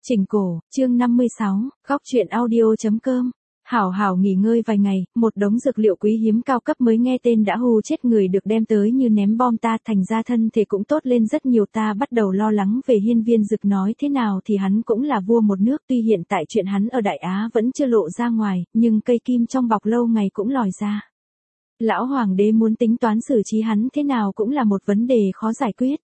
Chỉnh cổ, chương 56, góc truyện audio.com. Hảo hảo nghỉ ngơi vài ngày, một đống dược liệu quý hiếm cao cấp mới nghe tên đã hù chết người được đem tới như ném bom ta, thành ra thân thể cũng tốt lên rất nhiều. Ta bắt đầu lo lắng về Hiên Viên Dực, nói thế nào thì hắn cũng là vua một nước, tuy hiện tại chuyện hắn ở Đại Á vẫn chưa lộ ra ngoài, nhưng cây kim trong bọc lâu ngày cũng lòi ra. Lão hoàng đế muốn tính toán xử trí hắn thế nào cũng là một vấn đề khó giải quyết.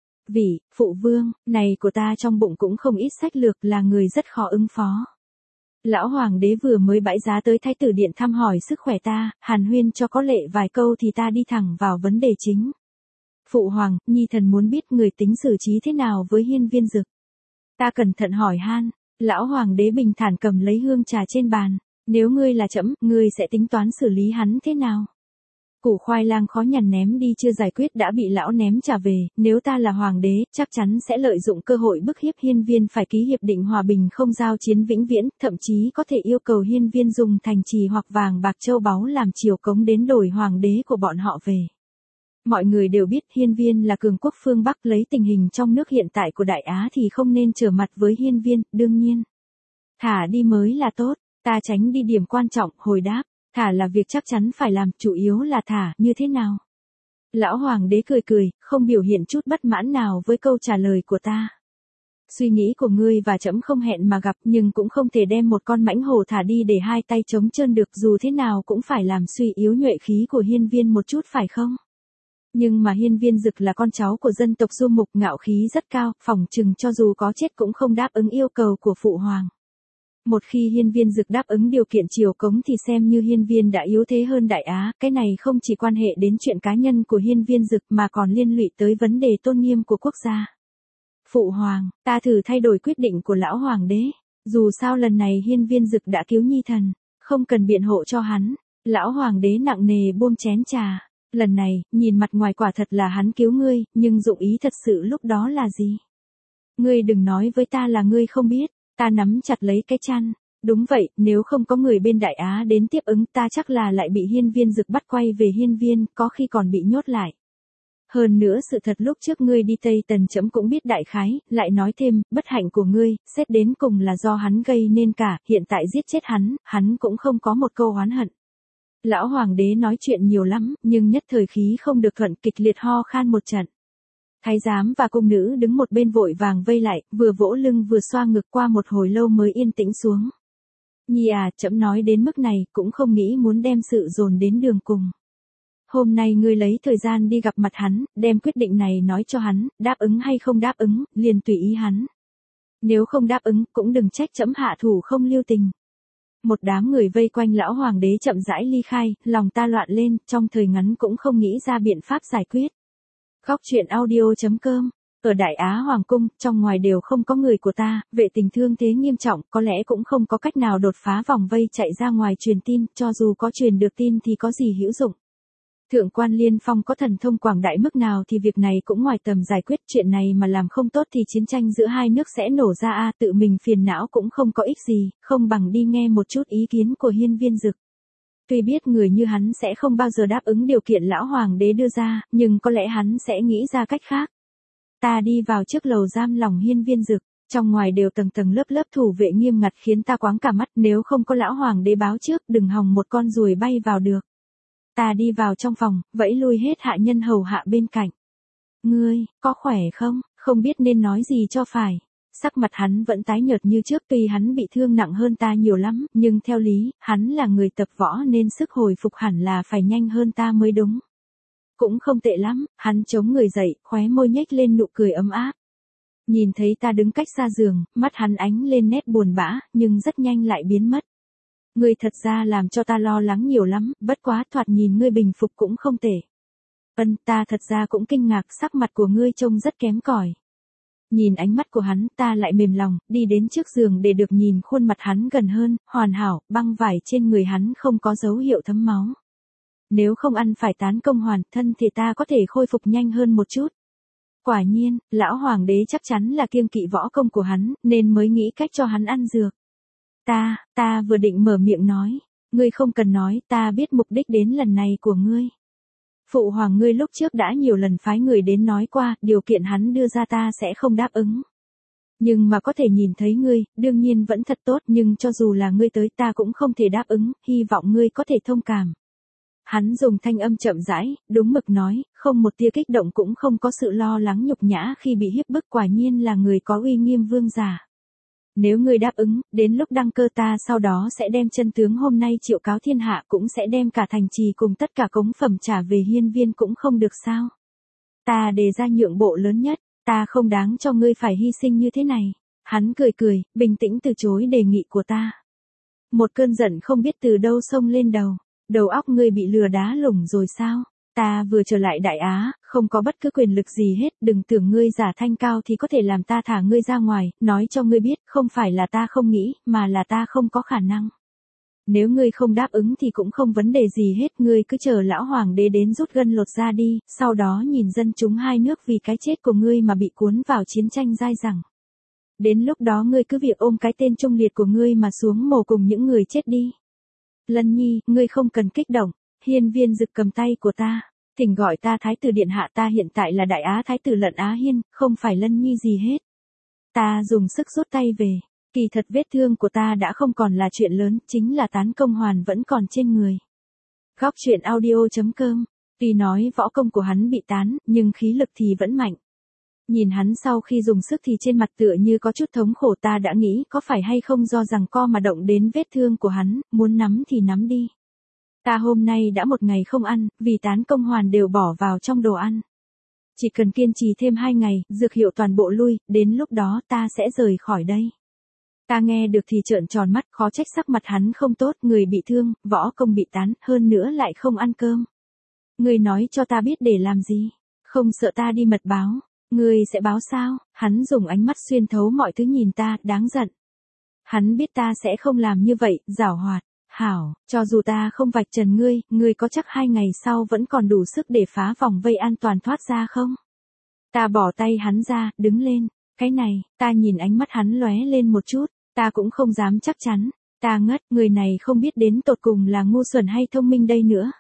Phụ vương, này của ta trong bụng cũng không ít sách lược, là người rất khó ứng phó. Lão hoàng đế vừa mới bãi giá tới thái tử điện thăm hỏi sức khỏe ta, hàn huyên cho có lệ vài câu thì ta đi thẳng vào vấn đề chính. Phụ hoàng, nhi thần muốn biết người tính xử trí thế nào với Hiên Viên Dực. Ta cẩn thận hỏi han. Lão hoàng đế bình thản cầm lấy hương trà trên bàn. Nếu ngươi là trẫm, ngươi sẽ tính toán xử lý hắn thế nào? Củ khoai lang khó nhằn ném đi chưa giải quyết đã bị lão ném trả về, nếu ta là hoàng đế, chắc chắn sẽ lợi dụng cơ hội bức hiếp Hiên Viên phải ký hiệp định hòa bình không giao chiến vĩnh viễn, thậm chí có thể yêu cầu Hiên Viên dùng thành trì hoặc vàng bạc châu báu làm triều cống đến đổi hoàng đế của bọn họ về. Mọi người đều biết Hiên Viên là cường quốc phương Bắc, lấy tình hình trong nước hiện tại của Đại Á thì không nên trở mặt với Hiên Viên, đương nhiên. Thả đi mới là tốt, ta tránh đi điểm quan trọng, hồi đáp. Thả là việc chắc chắn phải làm, chủ yếu là thả như thế nào? Lão hoàng đế cười cười, không biểu hiện chút bất mãn nào với câu trả lời của ta. Suy nghĩ của ngươi và trẫm không hẹn mà gặp, nhưng cũng không thể đem một con mãnh hổ thả đi để hai tay trống trơn được, dù thế nào cũng phải làm suy yếu nhuệ khí của Hiên Viên một chút phải không? Nhưng mà Hiên Viên Dực là con cháu của dân tộc Du Mục, ngạo khí rất cao, phỏng chừng cho dù có chết cũng không đáp ứng yêu cầu của phụ hoàng. Một khi Hiên Viên Dực đáp ứng điều kiện triều cống thì xem như Hiên Viên đã yếu thế hơn Đại Á, cái này không chỉ quan hệ đến chuyện cá nhân của Hiên Viên Dực mà còn liên lụy tới vấn đề tôn nghiêm của quốc gia. Phụ hoàng, ta thử thay đổi quyết định của lão hoàng đế, dù sao lần này Hiên Viên Dực đã cứu nhi thần, không cần biện hộ cho hắn. Lão hoàng đế nặng nề buông chén trà, lần này, nhìn mặt ngoài quả thật là hắn cứu ngươi, nhưng dụng ý thật sự lúc đó là gì? Ngươi đừng nói với ta là ngươi không biết. Ta nắm chặt lấy cái chăn. Đúng vậy, nếu không có người bên Đại Á đến tiếp ứng ta chắc là lại bị Hiên Viên Dực bắt quay về Hiên Viên, có khi còn bị nhốt lại. Hơn nữa sự thật lúc trước ngươi đi Tây Tần trẫm cũng biết đại khái, lại nói thêm, bất hạnh của ngươi, xét đến cùng là do hắn gây nên cả, hiện tại giết chết hắn cũng không có một câu oán hận. Lão hoàng đế nói chuyện nhiều lắm, nhưng nhất thời khí không được thuận, kịch liệt ho khan một trận. Thái giám và cung nữ đứng một bên vội vàng vây lại, vừa vỗ lưng vừa xoa ngực, qua một hồi lâu mới yên tĩnh xuống. Nhi à, trẫm nói đến mức này cũng không nghĩ muốn đem sự dồn đến đường cùng. Hôm nay ngươi lấy thời gian đi gặp mặt hắn, đem quyết định này nói cho hắn, đáp ứng hay không đáp ứng, liền tùy ý hắn. Nếu không đáp ứng, cũng đừng trách trẫm hạ thủ không lưu tình. Một đám người vây quanh lão hoàng đế chậm rãi ly khai, lòng ta loạn lên, trong thời ngắn cũng không nghĩ ra biện pháp giải quyết. Góc truyện audio.com. Ở Đại Á Hoàng cung, trong ngoài đều không có người của ta, vệ tình thương thế nghiêm trọng, có lẽ cũng không có cách nào đột phá vòng vây chạy ra ngoài truyền tin, cho dù có truyền được tin thì có gì hữu dụng. Thượng quan Liên Phong có thần thông quảng đại mức nào thì việc này cũng ngoài tầm giải quyết, chuyện này mà làm không tốt thì chiến tranh giữa hai nước sẽ nổ ra tự mình phiền não cũng không có ích gì, không bằng đi nghe một chút ý kiến của Hiên Viên Dực. Tuy biết người như hắn sẽ không bao giờ đáp ứng điều kiện lão hoàng đế đưa ra, nhưng có lẽ hắn sẽ nghĩ ra cách khác. Ta đi vào trước lầu giam lòng Hiên Viên Dực, trong ngoài đều tầng tầng lớp lớp thủ vệ nghiêm ngặt khiến ta choáng cả mắt, nếu không có lão hoàng đế báo trước, đừng hòng một con ruồi bay vào được. Ta đi vào trong phòng, vẫy lui hết hạ nhân hầu hạ bên cạnh. Ngươi, có khỏe không? Không biết nên nói gì cho phải. Sắc mặt hắn vẫn tái nhợt như trước, tuy hắn bị thương nặng hơn ta nhiều lắm, nhưng theo lý, hắn là người tập võ nên sức hồi phục hẳn là phải nhanh hơn ta mới đúng. Cũng không tệ lắm, hắn chống người dậy, khóe môi nhếch lên nụ cười ấm áp. Nhìn thấy ta đứng cách xa giường, mắt hắn ánh lên nét buồn bã, nhưng rất nhanh lại biến mất. Ngươi thật ra làm cho ta lo lắng nhiều lắm, bất quá thoạt nhìn ngươi bình phục cũng không tệ. Ta thật ra cũng kinh ngạc, sắc mặt của ngươi trông rất kém cỏi. Nhìn ánh mắt của hắn, ta lại mềm lòng, đi đến trước giường để được nhìn khuôn mặt hắn gần hơn, hoàn hảo, băng vải trên người hắn không có dấu hiệu thấm máu. Nếu không ăn phải tán công hoàn thân thì ta có thể khôi phục nhanh hơn một chút. Quả nhiên, lão hoàng đế chắc chắn là kiêng kỵ võ công của hắn, nên mới nghĩ cách cho hắn ăn dược. Ta vừa định mở miệng nói, ngươi không cần nói, ta biết mục đích đến lần này của ngươi. Phụ hoàng ngươi lúc trước đã nhiều lần phái người đến nói qua, điều kiện hắn đưa ra ta sẽ không đáp ứng. Nhưng mà có thể nhìn thấy ngươi, đương nhiên vẫn thật tốt, nhưng cho dù là ngươi tới ta cũng không thể đáp ứng, hy vọng ngươi có thể thông cảm. Hắn dùng thanh âm chậm rãi, đúng mực nói, không một tia kích động cũng không có sự lo lắng nhục nhã khi bị hiếp bức, quả nhiên là người có uy nghiêm vương giả. Nếu ngươi đáp ứng, đến lúc đăng cơ ta sau đó sẽ đem chân tướng hôm nay triệu cáo thiên hạ, cũng sẽ đem cả thành trì cùng tất cả cống phẩm trả về hiên viên cũng không được sao. Ta đề ra nhượng bộ lớn nhất, ta không đáng cho ngươi phải hy sinh như thế này. Hắn cười cười, bình tĩnh từ chối đề nghị của ta. Một cơn giận không biết từ đâu xông lên đầu. Đầu óc ngươi bị lừa đá lủng rồi sao? Ta vừa trở lại Đại Á, không có bất cứ quyền lực gì hết, đừng tưởng ngươi giả thanh cao thì có thể làm ta thả ngươi ra ngoài, nói cho ngươi biết, không phải là ta không nghĩ, mà là ta không có khả năng. Nếu ngươi không đáp ứng thì cũng không vấn đề gì hết, ngươi cứ chờ lão hoàng đế đến rút gân lột da đi, sau đó nhìn dân chúng hai nước vì cái chết của ngươi mà bị cuốn vào chiến tranh dai dẳng. Đến lúc đó ngươi cứ việc ôm cái tên trung liệt của ngươi mà xuống mồ cùng những người chết đi. Lân Nhi, ngươi không cần kích động. Hiên viên Dực cầm tay của ta. Thỉnh gọi ta Thái tử điện hạ, ta hiện tại là Đại Á Thái tử Lận Á Hiên, không phải Lân Nhi gì hết. Ta dùng sức rút tay về. Kỳ thật vết thương của ta đã không còn là chuyện lớn, chính là tán công hoàn vẫn còn trên người. Góc truyện audio.com. Tuy nói võ công của hắn bị tán, nhưng khí lực thì vẫn mạnh. Nhìn hắn sau khi dùng sức thì trên mặt tựa như có chút thống khổ, ta đã nghĩ có phải hay không do rằng co mà động đến vết thương của hắn, muốn nắm thì nắm đi. Ta hôm nay đã một ngày không ăn, vì tán công hoàn đều bỏ vào trong đồ ăn. Chỉ cần kiên trì thêm 2 ngày, dược hiệu toàn bộ lui, đến lúc đó ta sẽ rời khỏi đây. Ta nghe được thì trợn tròn mắt, khó trách sắc mặt hắn không tốt, người bị thương, võ công bị tán, hơn nữa lại không ăn cơm. Người nói cho ta biết để làm gì? Không sợ ta đi mật báo? Ngươi sẽ báo sao? Hắn dùng ánh mắt xuyên thấu mọi thứ nhìn ta, đáng giận. Hắn biết ta sẽ không làm như vậy, giảo hoạt. Hảo, cho dù ta không vạch trần ngươi, ngươi có chắc 2 ngày sau vẫn còn đủ sức để phá vòng vây an toàn thoát ra không? Ta bỏ tay hắn ra, đứng lên. Cái này, ta nhìn ánh mắt hắn lóe lên một chút, ta cũng không dám chắc chắn. Ta ngất, người này không biết đến tột cùng là ngu xuẩn hay thông minh đây nữa.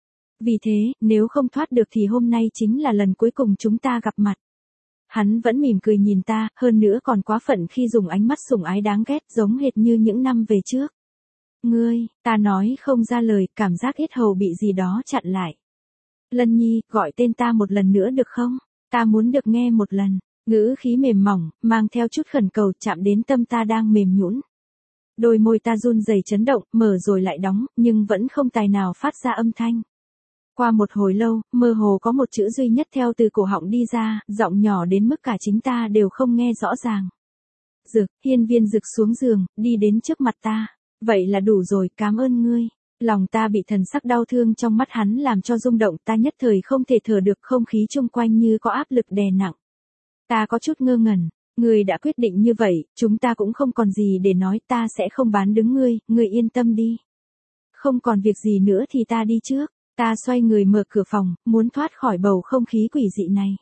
Vì thế, nếu không thoát được thì hôm nay chính là lần cuối cùng chúng ta gặp mặt. Hắn vẫn mỉm cười nhìn ta, hơn nữa còn quá phận khi dùng ánh mắt sủng ái đáng ghét giống hệt như những năm về trước. Ngươi, ta nói không ra lời, cảm giác yết hầu bị gì đó chặn lại. Lân Nhi, gọi tên ta một lần nữa được không? Ta muốn được nghe một lần. Ngữ khí mềm mỏng, mang theo chút khẩn cầu, chạm đến tâm ta đang mềm nhũn. Đôi môi ta run rẩy chấn động, mở rồi lại đóng, nhưng vẫn không tài nào phát ra âm thanh. Qua một hồi lâu, mơ hồ có một chữ duy nhất theo từ cổ họng đi ra, giọng nhỏ đến mức cả chính ta đều không nghe rõ ràng. Dực, hiên viên Dực xuống giường, đi đến trước mặt ta. Vậy là đủ rồi, cảm ơn ngươi. Lòng ta bị thần sắc đau thương trong mắt hắn làm cho rung động, ta nhất thời không thể thở được, không khí chung quanh như có áp lực đè nặng. Ta có chút ngơ ngẩn, ngươi đã quyết định như vậy, chúng ta cũng không còn gì để nói, ta sẽ không bán đứng ngươi, ngươi yên tâm đi. Không còn việc gì nữa thì ta đi trước. Ta xoay người mở cửa phòng, muốn thoát khỏi bầu không khí quỷ dị này.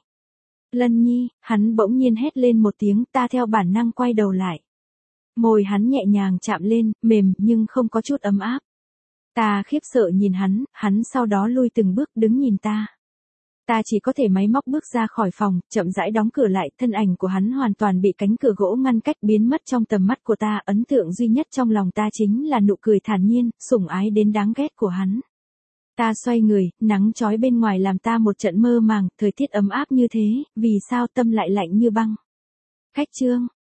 Lân Nhi, hắn bỗng nhiên hét lên một tiếng, ta theo bản năng quay đầu lại. Môi hắn nhẹ nhàng chạm lên, mềm nhưng không có chút ấm áp. Ta khiếp sợ nhìn hắn sau đó lui từng bước đứng nhìn ta. Ta chỉ có thể máy móc bước ra khỏi phòng, chậm rãi đóng cửa lại, thân ảnh của hắn hoàn toàn bị cánh cửa gỗ ngăn cách biến mất trong tầm mắt của ta, ấn tượng duy nhất trong lòng ta chính là nụ cười thản nhiên, sủng ái đến đáng ghét của hắn. Ta xoay người, nắng chói bên ngoài làm ta một trận mơ màng, thời tiết ấm áp như thế, vì sao tâm lại lạnh như băng. Khách trương,